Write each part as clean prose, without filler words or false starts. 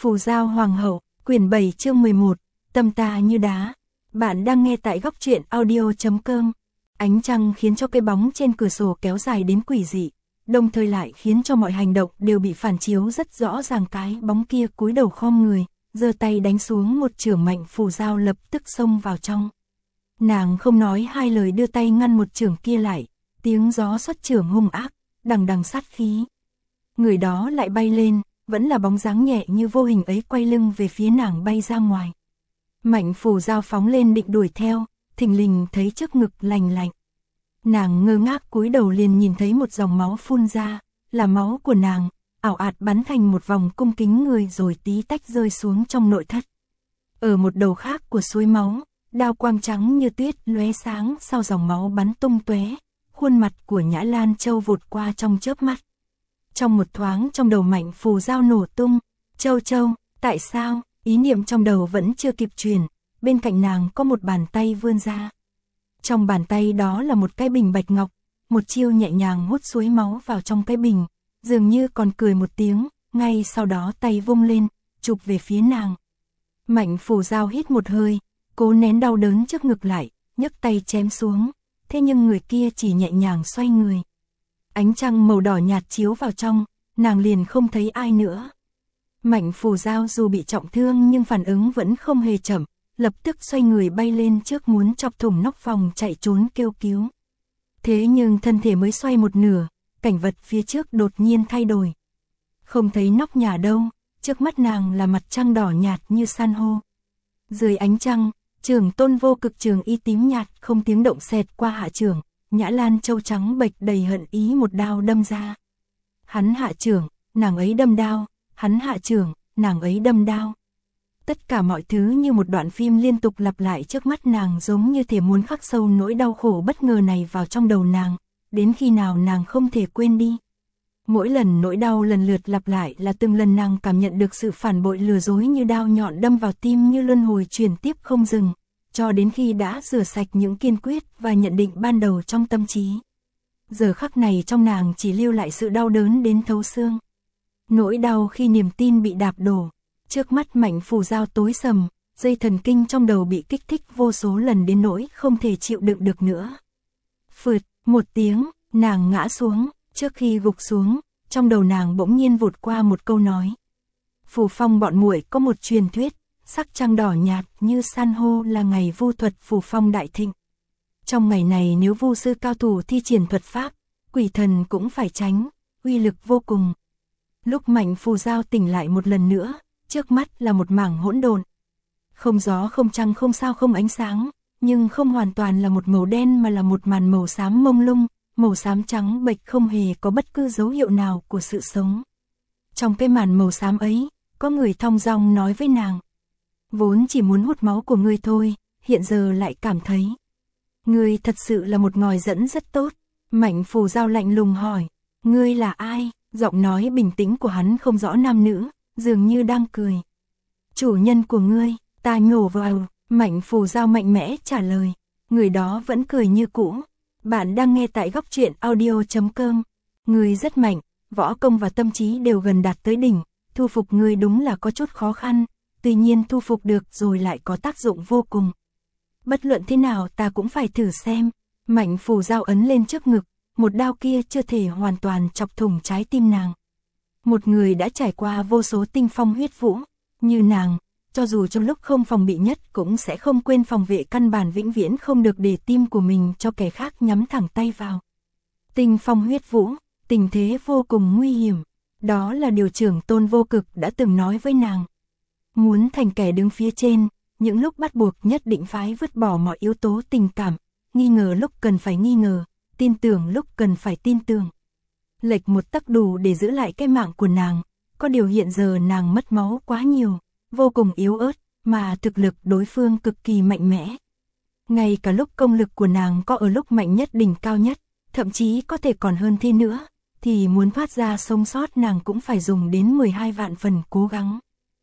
Phù Giao Hoàng hậu, quyển 7 chương 11, tâm ta như đá. Bạn đang nghe tại góc truyện audio.com. Ánh trăng khiến cho cái bóng trên cửa sổ kéo dài đến quỷ dị, đồng thời lại khiến cho mọi hành động đều bị phản chiếu rất rõ ràng. Cái bóng kia cúi đầu khom người, giơ tay đánh xuống một chưởng mạnh. Phù Giao lập tức xông vào trong. Nàng không nói hai lời đưa tay ngăn một chưởng kia lại, tiếng gió xuất chưởng hung ác, đằng đằng sát khí. Người đó lại bay lên, vẫn là bóng dáng nhẹ như vô hình ấy quay lưng về phía nàng bay ra ngoài. Mạnh Phù Giao phóng lên định đuổi theo, thình lình thấy trước ngực lành lạnh. Nàng ngơ ngác cúi đầu liền nhìn thấy một dòng máu phun ra, là máu của nàng, ảo ạt bắn thành một vòng cung kính người rồi tí tách rơi xuống trong nội thất. Ở một đầu khác của suối máu, đao quang trắng như tuyết lóe sáng sau dòng máu bắn tung tóe, khuôn mặt của Nhã Lan Châu vụt qua trong chớp mắt. Trong một thoáng trong đầu Mạnh Phù Giao nổ tung, Châu Châu, tại sao, ý niệm trong đầu vẫn chưa kịp truyền, bên cạnh nàng có một bàn tay vươn ra. Trong bàn tay đó là một cái bình bạch ngọc, một chiêu nhẹ nhàng hút suối máu vào trong cái bình, dường như còn cười một tiếng, ngay sau đó tay vung lên, chụp về phía nàng. Mạnh Phù Giao hít một hơi, cố nén đau đớn trước ngực lại, nhấc tay chém xuống, thế nhưng người kia chỉ nhẹ nhàng xoay người. Ánh trăng màu đỏ nhạt chiếu vào trong, nàng liền không thấy ai nữa. Mạnh Phù Giao dù bị trọng thương nhưng phản ứng vẫn không hề chậm, lập tức xoay người bay lên trước muốn chọc thủng nóc phòng chạy trốn kêu cứu. Thế nhưng thân thể mới xoay một nửa, cảnh vật phía trước đột nhiên thay đổi. Không thấy nóc nhà đâu, trước mắt nàng là mặt trăng đỏ nhạt như san hô. Dưới ánh trăng, Trường Tôn Vô Cực trường y tím nhạt không tiếng động xẹt qua hạ chưởng. Nhã Lan Châu trắng bệch đầy hận ý một đao đâm ra. Hắn hạ chưởng, nàng ấy đâm đao, hắn hạ chưởng, nàng ấy đâm đao. Tất cả mọi thứ như một đoạn phim liên tục lặp lại trước mắt nàng, giống như thể muốn khắc sâu nỗi đau khổ bất ngờ này vào trong đầu nàng, đến khi nào nàng không thể quên đi. Mỗi lần nỗi đau lần lượt lặp lại là từng lần nàng cảm nhận được sự phản bội lừa dối như đao nhọn đâm vào tim, như luân hồi chuyển tiếp không dừng, cho đến khi đã rửa sạch những kiên quyết và nhận định ban đầu trong tâm trí. Giờ khắc này trong nàng chỉ lưu lại sự đau đớn đến thấu xương. Nỗi đau khi niềm tin bị đạp đổ, trước mắt Mạnh Phù Giao tối sầm, dây thần kinh trong đầu bị kích thích vô số lần đến nỗi không thể chịu đựng được nữa. Phượt, một tiếng, nàng ngã xuống, trước khi gục xuống, trong đầu nàng bỗng nhiên vụt qua một câu nói. Phù Phong bọn muội có một truyền thuyết, sắc trăng đỏ nhạt như san hô là ngày vu thuật Phù Phong đại thịnh. Trong ngày này nếu vu sư cao thủ thi triển thuật pháp, quỷ thần cũng phải tránh, uy lực vô cùng. Lúc Mạnh Phù Giao tỉnh lại một lần nữa, trước mắt là một mảng hỗn độn. Không gió không trăng không sao không ánh sáng, nhưng không hoàn toàn là một màu đen mà là một màn màu xám mông lung, màu xám trắng bệch không hề có bất cứ dấu hiệu nào của sự sống. Trong cái màn màu xám ấy, có người thong dong nói với nàng. Vốn chỉ muốn hút máu của ngươi thôi, hiện giờ lại cảm thấy. Ngươi thật sự là một ngòi dẫn rất tốt. Mạnh Phù Giao lạnh lùng hỏi. Ngươi là ai? Giọng nói bình tĩnh của hắn không rõ nam nữ, dường như đang cười. Chủ nhân của ngươi, ta nhổ vào. Mạnh Phù Giao mạnh mẽ trả lời. Người đó vẫn cười như cũ. Bạn đang nghe tại góc truyện audio.com. Ngươi rất mạnh, võ công và tâm trí đều gần đạt tới đỉnh. Thu phục ngươi đúng là có chút khó khăn. Tuy nhiên thu phục được rồi lại có tác dụng vô cùng. Bất luận thế nào ta cũng phải thử xem. Mạnh Phù Giao ấn lên trước ngực, một đao kia chưa thể hoàn toàn chọc thủng trái tim nàng. Một người đã trải qua vô số tinh phong huyết vũ, như nàng, cho dù trong lúc không phòng bị nhất cũng sẽ không quên phòng vệ căn bản, vĩnh viễn không được để tim của mình cho kẻ khác nhắm thẳng tay vào. Tinh phong huyết vũ, tình thế vô cùng nguy hiểm, đó là điều Trưởng Tôn Vô Cực đã từng nói với nàng. Muốn thành kẻ đứng phía trên, những lúc bắt buộc nhất định phải vứt bỏ mọi yếu tố tình cảm, nghi ngờ lúc cần phải nghi ngờ, tin tưởng lúc cần phải tin tưởng. Lệch một tấc đủ để giữ lại cái mạng của nàng, có điều hiện giờ nàng mất máu quá nhiều, vô cùng yếu ớt, mà thực lực đối phương cực kỳ mạnh mẽ. Ngay cả lúc công lực của nàng có ở lúc mạnh nhất đỉnh cao nhất, thậm chí có thể còn hơn thế nữa, thì muốn thoát ra sống sót nàng cũng phải dùng đến 12 vạn phần cố gắng.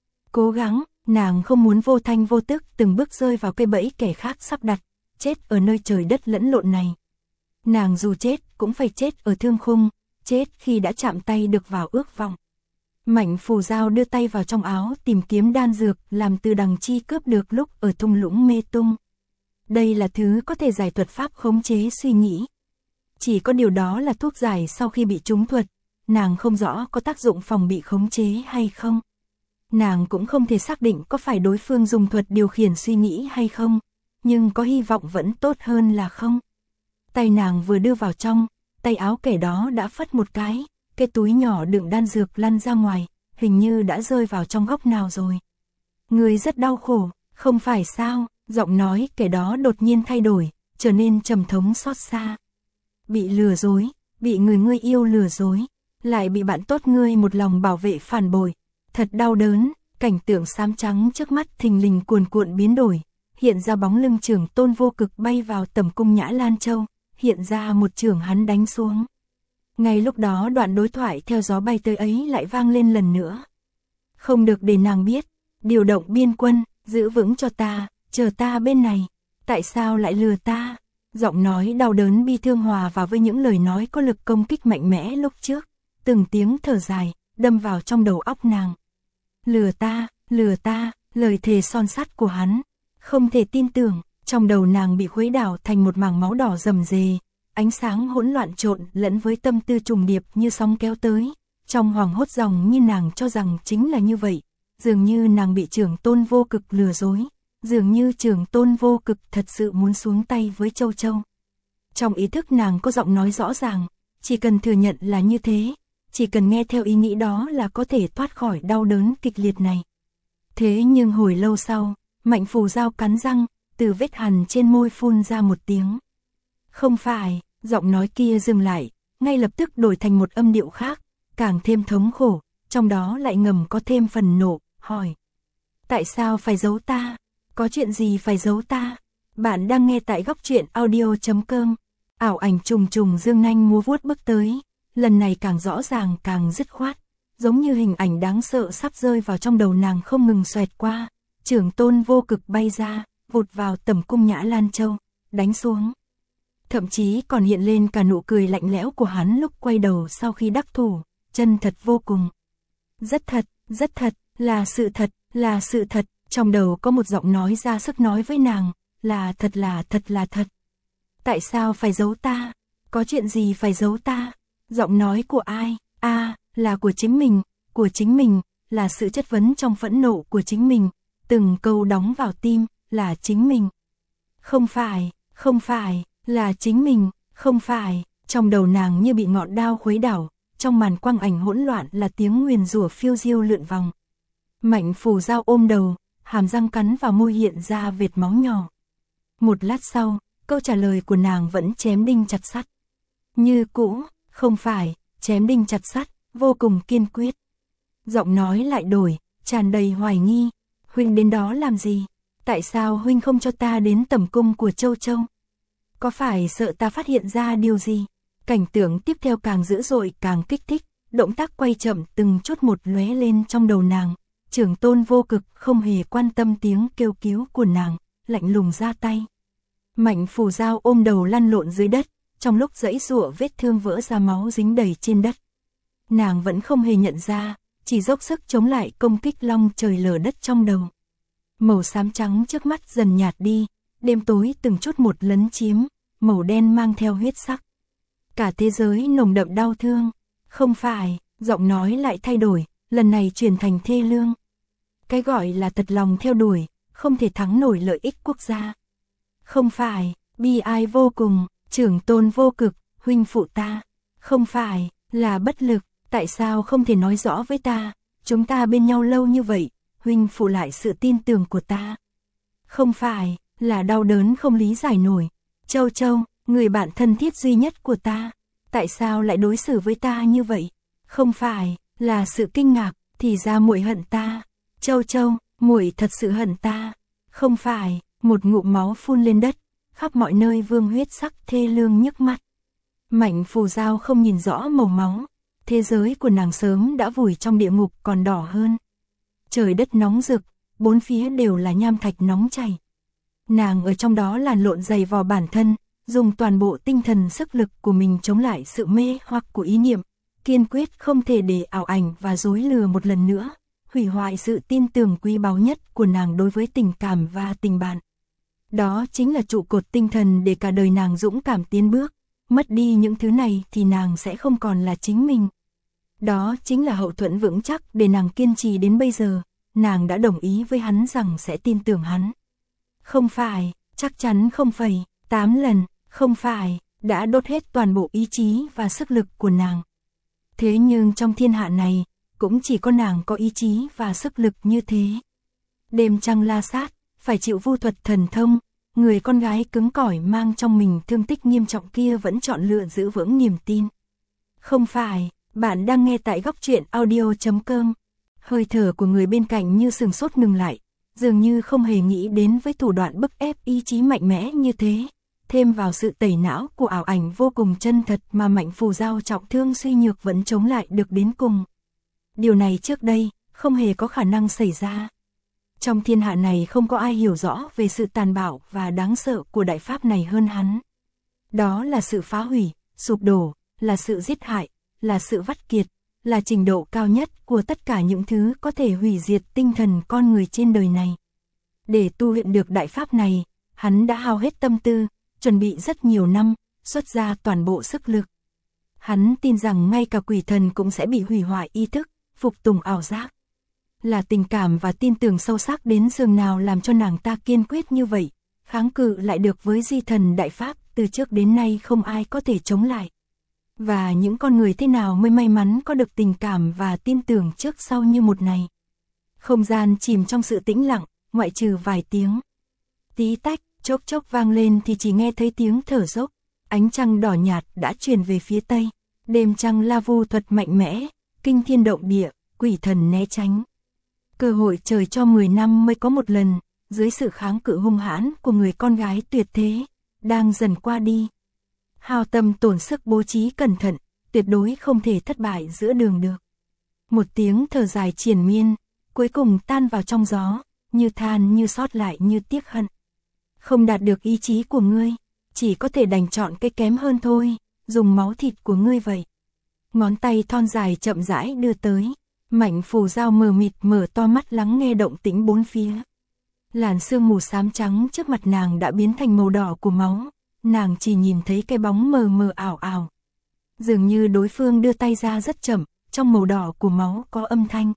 Cố gắng, nàng không muốn vô thanh vô tức từng bước rơi vào cây bẫy kẻ khác sắp đặt, chết ở nơi trời đất lẫn lộn này. Nàng dù chết cũng phải chết ở thương khung, chết khi đã chạm tay được vào ước vọng. Mạnh Phù Giao đưa tay vào trong áo tìm kiếm đan dược làm Từ Đằng Chi cướp được lúc ở thung lũng mê tung. Đây là thứ có thể giải thuật pháp khống chế suy nghĩ. Chỉ có điều đó là thuốc giải sau khi bị trúng thuật, nàng không rõ có tác dụng phòng bị khống chế hay không. Nàng cũng không thể xác định có phải đối phương dùng thuật điều khiển suy nghĩ hay không, nhưng có hy vọng vẫn tốt hơn là không. Tay nàng vừa đưa vào trong, tay áo kẻ đó đã phất một cái túi nhỏ đựng đan dược lăn ra ngoài, hình như đã rơi vào trong góc nào rồi. Người rất đau khổ, không phải sao? Giọng nói kẻ đó đột nhiên thay đổi, trở nên trầm thống xót xa. Bị lừa dối, bị người ngươi yêu lừa dối, lại bị bạn tốt ngươi một lòng bảo vệ phản bội. Thật đau đớn, cảnh tượng xám trắng trước mắt thình lình cuồn cuộn biến đổi, hiện ra bóng lưng Trưởng Tôn Vô Cực bay vào tầm cung Nhã Lan Châu, hiện ra một chưởng hắn đánh xuống. Ngay lúc đó đoạn đối thoại theo gió bay tới ấy lại vang lên lần nữa. Không được để nàng biết, điều động biên quân, giữ vững cho ta, chờ ta bên này, tại sao lại lừa ta? Giọng nói đau đớn bi thương hòa vào với những lời nói có lực công kích mạnh mẽ lúc trước, từng tiếng thở dài, đâm vào trong đầu óc nàng. Lừa ta, lời thề son sắt của hắn, không thể tin tưởng, trong đầu nàng bị khuấy đảo thành một mảng máu đỏ rầm rề, ánh sáng hỗn loạn trộn lẫn với tâm tư trùng điệp như sóng kéo tới, trong hoàng hốt dòng như nàng cho rằng chính là như vậy, dường như nàng bị Trưởng Tôn Vô Cực lừa dối, dường như Trưởng Tôn Vô Cực thật sự muốn xuống tay với Châu Châu. Trong ý thức nàng có giọng nói rõ ràng, chỉ cần thừa nhận là như thế, chỉ cần nghe theo ý nghĩ đó là có thể thoát khỏi đau đớn kịch liệt này. Thế nhưng hồi lâu sau, Mạnh Phù Giao cắn răng, từ vết hằn trên môi phun ra một tiếng. Không phải, giọng nói kia dừng lại, ngay lập tức đổi thành một âm điệu khác, càng thêm thống khổ, trong đó lại ngầm có thêm phần nộ, hỏi. Tại sao phải giấu ta? Có chuyện gì phải giấu ta? Bạn đang nghe tại Góc Truyện Audio.com. Ảo ảnh trùng trùng dương nanh múa vuốt bước tới, lần này càng rõ ràng càng dứt khoát, giống như hình ảnh đáng sợ sắp rơi vào trong đầu nàng không ngừng xoẹt qua. Trưởng Tôn Vô Cực bay ra, vụt vào tầm cung Nhã Lan Châu, đánh xuống. Thậm chí còn hiện lên cả nụ cười lạnh lẽo của hắn lúc quay đầu sau khi đắc thủ, chân thật vô cùng. Rất thật, là sự thật, trong đầu có một giọng nói ra sức nói với nàng, là thật. Tại sao phải giấu ta? Có chuyện gì phải giấu ta? Giọng nói của ai? Là của chính mình, là sự chất vấn trong phẫn nộ của chính mình, từng câu đóng vào tim, là chính mình. Không phải, là chính mình, không phải, trong đầu nàng như bị ngọn đao khuấy đảo, trong màn quang ảnh hỗn loạn là tiếng nguyền rủa phiêu diêu lượn vòng. Mạnh Phù Giao ôm đầu, hàm răng cắn vào môi hiện ra vệt máu nhỏ. Một lát sau, câu trả lời của nàng vẫn chém đinh chặt sắt. Như cũ, không phải, chém đinh chặt sắt, vô cùng kiên quyết. Giọng nói lại đổi, tràn đầy hoài nghi. Huynh đến đó làm gì? Tại sao huynh không cho ta đến tầm cung của Châu Châu? Có phải sợ ta phát hiện ra điều gì? Cảnh tượng tiếp theo càng dữ dội càng kích thích, động tác quay chậm từng chút một lóe lên trong đầu nàng. Trưởng Tôn Vô Cực không hề quan tâm tiếng kêu cứu của nàng, lạnh lùng ra tay. Mạnh Phù Giao ôm đầu lăn lộn dưới đất, trong lúc giãy giụa vết thương vỡ ra máu dính đầy trên đất. Nàng vẫn không hề nhận ra, chỉ dốc sức chống lại công kích long trời lở đất trong đầu. Màu xám trắng trước mắt dần nhạt đi, đêm tối từng chút một lấn chiếm, màu đen mang theo huyết sắc. Cả thế giới nồng đậm đau thương. Không phải, giọng nói lại thay đổi, lần này chuyển thành thê lương. Cái gọi là thật lòng theo đuổi, không thể thắng nổi lợi ích quốc gia. Không phải, bi ai vô cùng, Trưởng Tôn Vô Cực, huynh phụ ta. Không phải, là bất lực, tại sao không thể nói rõ với ta, chúng ta bên nhau lâu như vậy, huynh phụ lại sự tin tưởng của ta. Không phải, là đau đớn không lý giải nổi. Châu Châu, người bạn thân thiết duy nhất của ta, tại sao lại đối xử với ta như vậy? Không phải, là sự kinh ngạc, thì ra muội hận ta. Châu Châu, muội thật sự hận ta. Không phải, một ngụm máu phun lên đất, khắp mọi nơi vương huyết sắc thê lương nhức mắt. Mạnh Phù Giao không nhìn rõ màu máu, thế giới của nàng sớm đã vùi trong địa ngục còn đỏ hơn. Trời đất nóng rực, bốn phía đều là nham thạch nóng chảy. Nàng ở trong đó làn lộn dày vò bản thân, dùng toàn bộ tinh thần sức lực của mình chống lại sự mê hoặc của ý niệm, kiên quyết không thể để ảo ảnh và dối lừa một lần nữa, hủy hoại sự tin tưởng quý báu nhất của nàng đối với tình cảm và tình bạn. Đó chính là trụ cột tinh thần để cả đời nàng dũng cảm tiến bước, mất đi những thứ này thì nàng sẽ không còn là chính mình. Đó chính là hậu thuẫn vững chắc để nàng kiên trì đến bây giờ, nàng đã đồng ý với hắn rằng sẽ tin tưởng hắn. Không phải, chắc chắn không phải, 8 lần, không phải, đã đốt hết toàn bộ ý chí và sức lực của nàng. Thế nhưng trong thiên hạ này, cũng chỉ có nàng có ý chí và sức lực như thế. Đêm trăng la sát, phải chịu vu thuật thần thông, người con gái cứng cỏi mang trong mình thương tích nghiêm trọng kia vẫn chọn lựa giữ vững niềm tin. Không phải, bạn đang nghe tại góc truyện audio.com. Hơi thở của người bên cạnh như sừng sốt ngừng lại, dường như không hề nghĩ đến với thủ đoạn bức ép ý chí mạnh mẽ như thế. Thêm vào sự tẩy não của ảo ảnh vô cùng chân thật mà Mạnh Phù Giao trọng thương suy nhược vẫn chống lại được đến cùng. Điều này trước đây, không hề có khả năng xảy ra. Trong thiên hạ này không có ai hiểu rõ về sự tàn bạo và đáng sợ của đại pháp này hơn hắn. Đó là sự phá hủy, sụp đổ, là sự giết hại, là sự vắt kiệt, là trình độ cao nhất của tất cả những thứ có thể hủy diệt tinh thần con người trên đời này. Để tu luyện được đại pháp này, hắn đã hao hết tâm tư, chuẩn bị rất nhiều năm, xuất ra toàn bộ sức lực. Hắn tin rằng ngay cả quỷ thần cũng sẽ bị hủy hoại ý thức, phục tùng ảo giác. Là tình cảm và tin tưởng sâu sắc đến giường nào làm cho nàng ta kiên quyết như vậy, kháng cự lại được với di thần đại pháp từ trước đến nay không ai có thể chống lại. Và những con người thế nào mới may mắn có được tình cảm và tin tưởng trước sau như một này. Không gian chìm trong sự tĩnh lặng, ngoại trừ vài tiếng tí tách, chốc chốc vang lên thì chỉ nghe thấy tiếng thở dốc. Ánh trăng đỏ nhạt đã truyền về phía tây. Đêm trăng la vu thuật mạnh mẽ, kinh thiên động địa, quỷ thần né tránh. Cơ hội trời cho 10 năm mới có một lần, dưới sự kháng cự hung hãn của người con gái tuyệt thế, đang dần qua đi. Hao tâm tổn sức bố trí cẩn thận, tuyệt đối không thể thất bại giữa đường được. Một tiếng thở dài triền miên, cuối cùng tan vào trong gió, như than như sót lại như tiếc hận. Không đạt được ý chí của ngươi, chỉ có thể đành chọn cái kém hơn thôi, dùng máu thịt của ngươi vậy. Ngón tay thon dài chậm rãi đưa tới, Mạnh Phù Giao mờ mịt mở to mắt lắng nghe động tĩnh bốn phía. Làn sương mù xám trắng trước mặt nàng đã biến thành màu đỏ của máu, nàng chỉ nhìn thấy cái bóng mờ mờ ảo ảo. Dường như đối phương đưa tay ra rất chậm, trong màu đỏ của máu có âm thanh.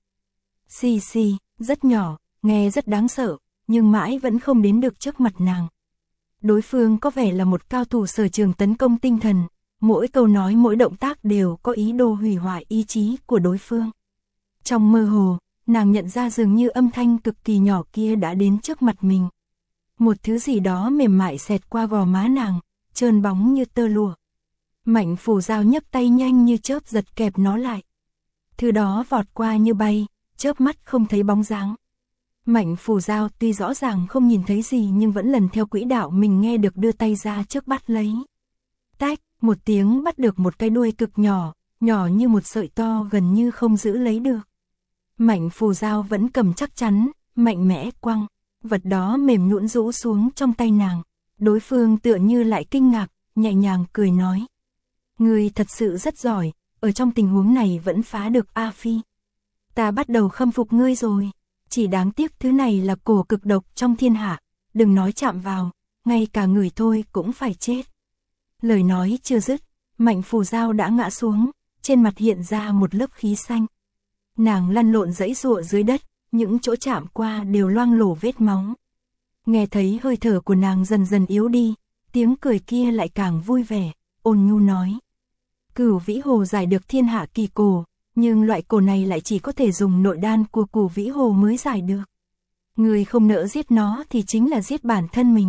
Xì xì, rất nhỏ, nghe rất đáng sợ, nhưng mãi vẫn không đến được trước mặt nàng. Đối phương có vẻ là một cao thủ sở trường tấn công tinh thần, mỗi câu nói mỗi động tác đều có ý đồ hủy hoại ý chí của đối phương. Trong mơ hồ, nàng nhận ra dường như âm thanh cực kỳ nhỏ kia đã đến trước mặt mình. Một thứ gì đó mềm mại xẹt qua gò má nàng, trơn bóng như tơ lụa. Mạnh Phù Giao nhấc tay nhanh như chớp giật kẹp nó lại. Thứ đó vọt qua như bay, chớp mắt không thấy bóng dáng. Mạnh Phù Giao tuy rõ ràng không nhìn thấy gì nhưng vẫn lần theo quỹ đạo mình nghe được đưa tay ra trước bắt lấy. Tách, một tiếng bắt được một cái đuôi cực nhỏ, nhỏ như một sợi to gần như không giữ lấy được. Mạnh Phù Giao vẫn cầm chắc chắn, mạnh mẽ quăng, vật đó mềm nhũn rũ xuống trong tay nàng. Đối phương tựa như lại kinh ngạc, nhẹ nhàng cười nói. Ngươi thật sự rất giỏi, ở trong tình huống này vẫn phá được A Phi. Ta bắt đầu khâm phục ngươi rồi, chỉ đáng tiếc thứ này là cổ cực độc trong thiên hạ, đừng nói chạm vào, ngay cả người thôi cũng phải chết. Lời nói chưa dứt, Mạnh Phù Giao đã ngã xuống, trên mặt hiện ra một lớp khí xanh. Nàng lăn lộn giãy giụa dưới đất, những chỗ chạm qua đều loang lổ vết máu. Nghe thấy hơi thở của nàng dần dần yếu đi, tiếng cười kia lại càng vui vẻ, ôn nhu nói. Cửu Vĩ Hồ giải được thiên hạ kỳ cổ, nhưng loại cổ này lại chỉ có thể dùng nội đan của Cửu Vĩ Hồ mới giải được. Người không nỡ giết nó thì chính là giết bản thân mình.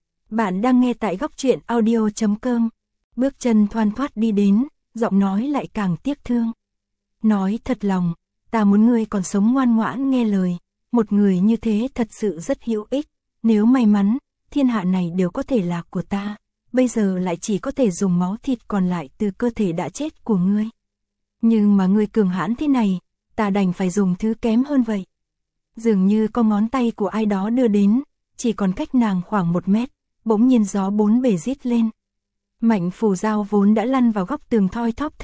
Bạn đang nghe tại góc truyện audio.com. Bước chân thoăn thoắt đi đến, giọng nói lại càng tiếc thương. Nói thật lòng, ta muốn ngươi còn sống ngoan ngoãn nghe lời, một người như thế thật sự rất hữu ích, nếu may mắn, thiên hạ này đều có thể là của ta, bây giờ lại chỉ có thể dùng máu thịt còn lại từ cơ thể đã chết của ngươi. Nhưng mà ngươi cường hãn thế này, ta đành phải dùng thứ kém hơn vậy. Dường như có ngón tay của ai đó đưa đến, chỉ còn cách nàng khoảng 1 mét, bỗng nhiên gió bốn bề rít lên. Mạnh Phù Giao vốn đã lăn vào góc tường thoi thóp thở,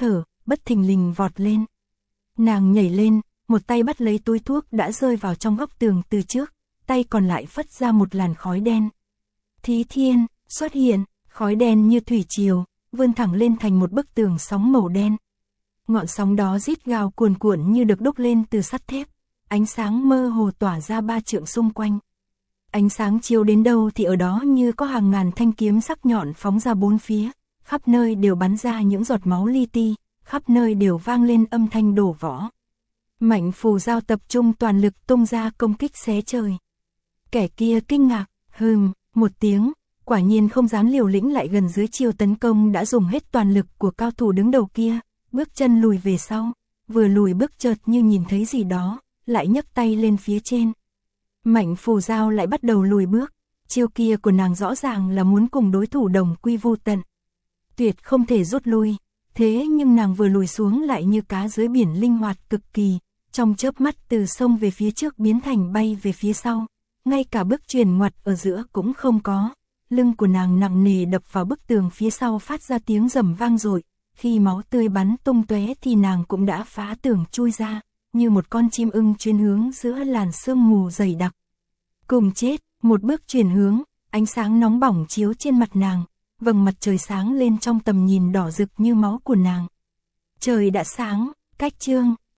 bất thình lình vọt lên. Nàng nhảy lên, một tay bắt lấy túi thuốc đã rơi vào trong góc tường từ trước, tay còn lại phất ra một làn khói đen. Thí thiên, xuất hiện, khói đen như thủy triều, vươn thẳng lên thành một bức tường sóng màu đen. Ngọn sóng đó rít gào cuồn cuộn như được đúc lên từ sắt thép, ánh sáng mơ hồ tỏa ra 3 trượng xung quanh. Ánh sáng chiếu đến đâu thì ở đó như có hàng ngàn thanh kiếm sắc nhọn phóng ra bốn phía, khắp nơi đều bắn ra những giọt máu li ti, khắp nơi đều vang lên âm thanh đổ võ. Mạnh phù giao tập trung toàn lực tung ra công kích xé trời. Kẻ kia kinh ngạc, một tiếng, quả nhiên không dám liều lĩnh lại gần dưới chiêu tấn công đã dùng hết toàn lực của cao thủ đứng đầu kia, bước chân lùi về sau, vừa lùi bước chợt như nhìn thấy gì đó, lại nhấc tay lên phía trên. Mạnh phù giao lại bắt đầu lùi bước, chiêu kia của nàng rõ ràng là muốn cùng đối thủ đồng quy vu tận. Tuyệt không thể rút lui, thế nhưng nàng vừa lùi xuống lại như cá dưới biển linh hoạt cực kỳ, trong chớp mắt từ sông về phía trước biến thành bay về phía sau, ngay cả bước chuyển ngoặt ở giữa cũng không có. Lưng của nàng nặng nề đập vào bức tường phía sau phát ra tiếng rầm vang dội, khi máu tươi bắn tung tóe thì nàng cũng đã phá tường chui ra, như một con chim ưng chuyên hướng giữa làn sương mù dày đặc. Cùng chết, một bước chuyển hướng, ánh sáng nóng bỏng chiếu trên mặt nàng, vầng mặt trời sáng lên trong tầm nhìn đỏ rực như máu của nàng. Trời đã sáng, cách chương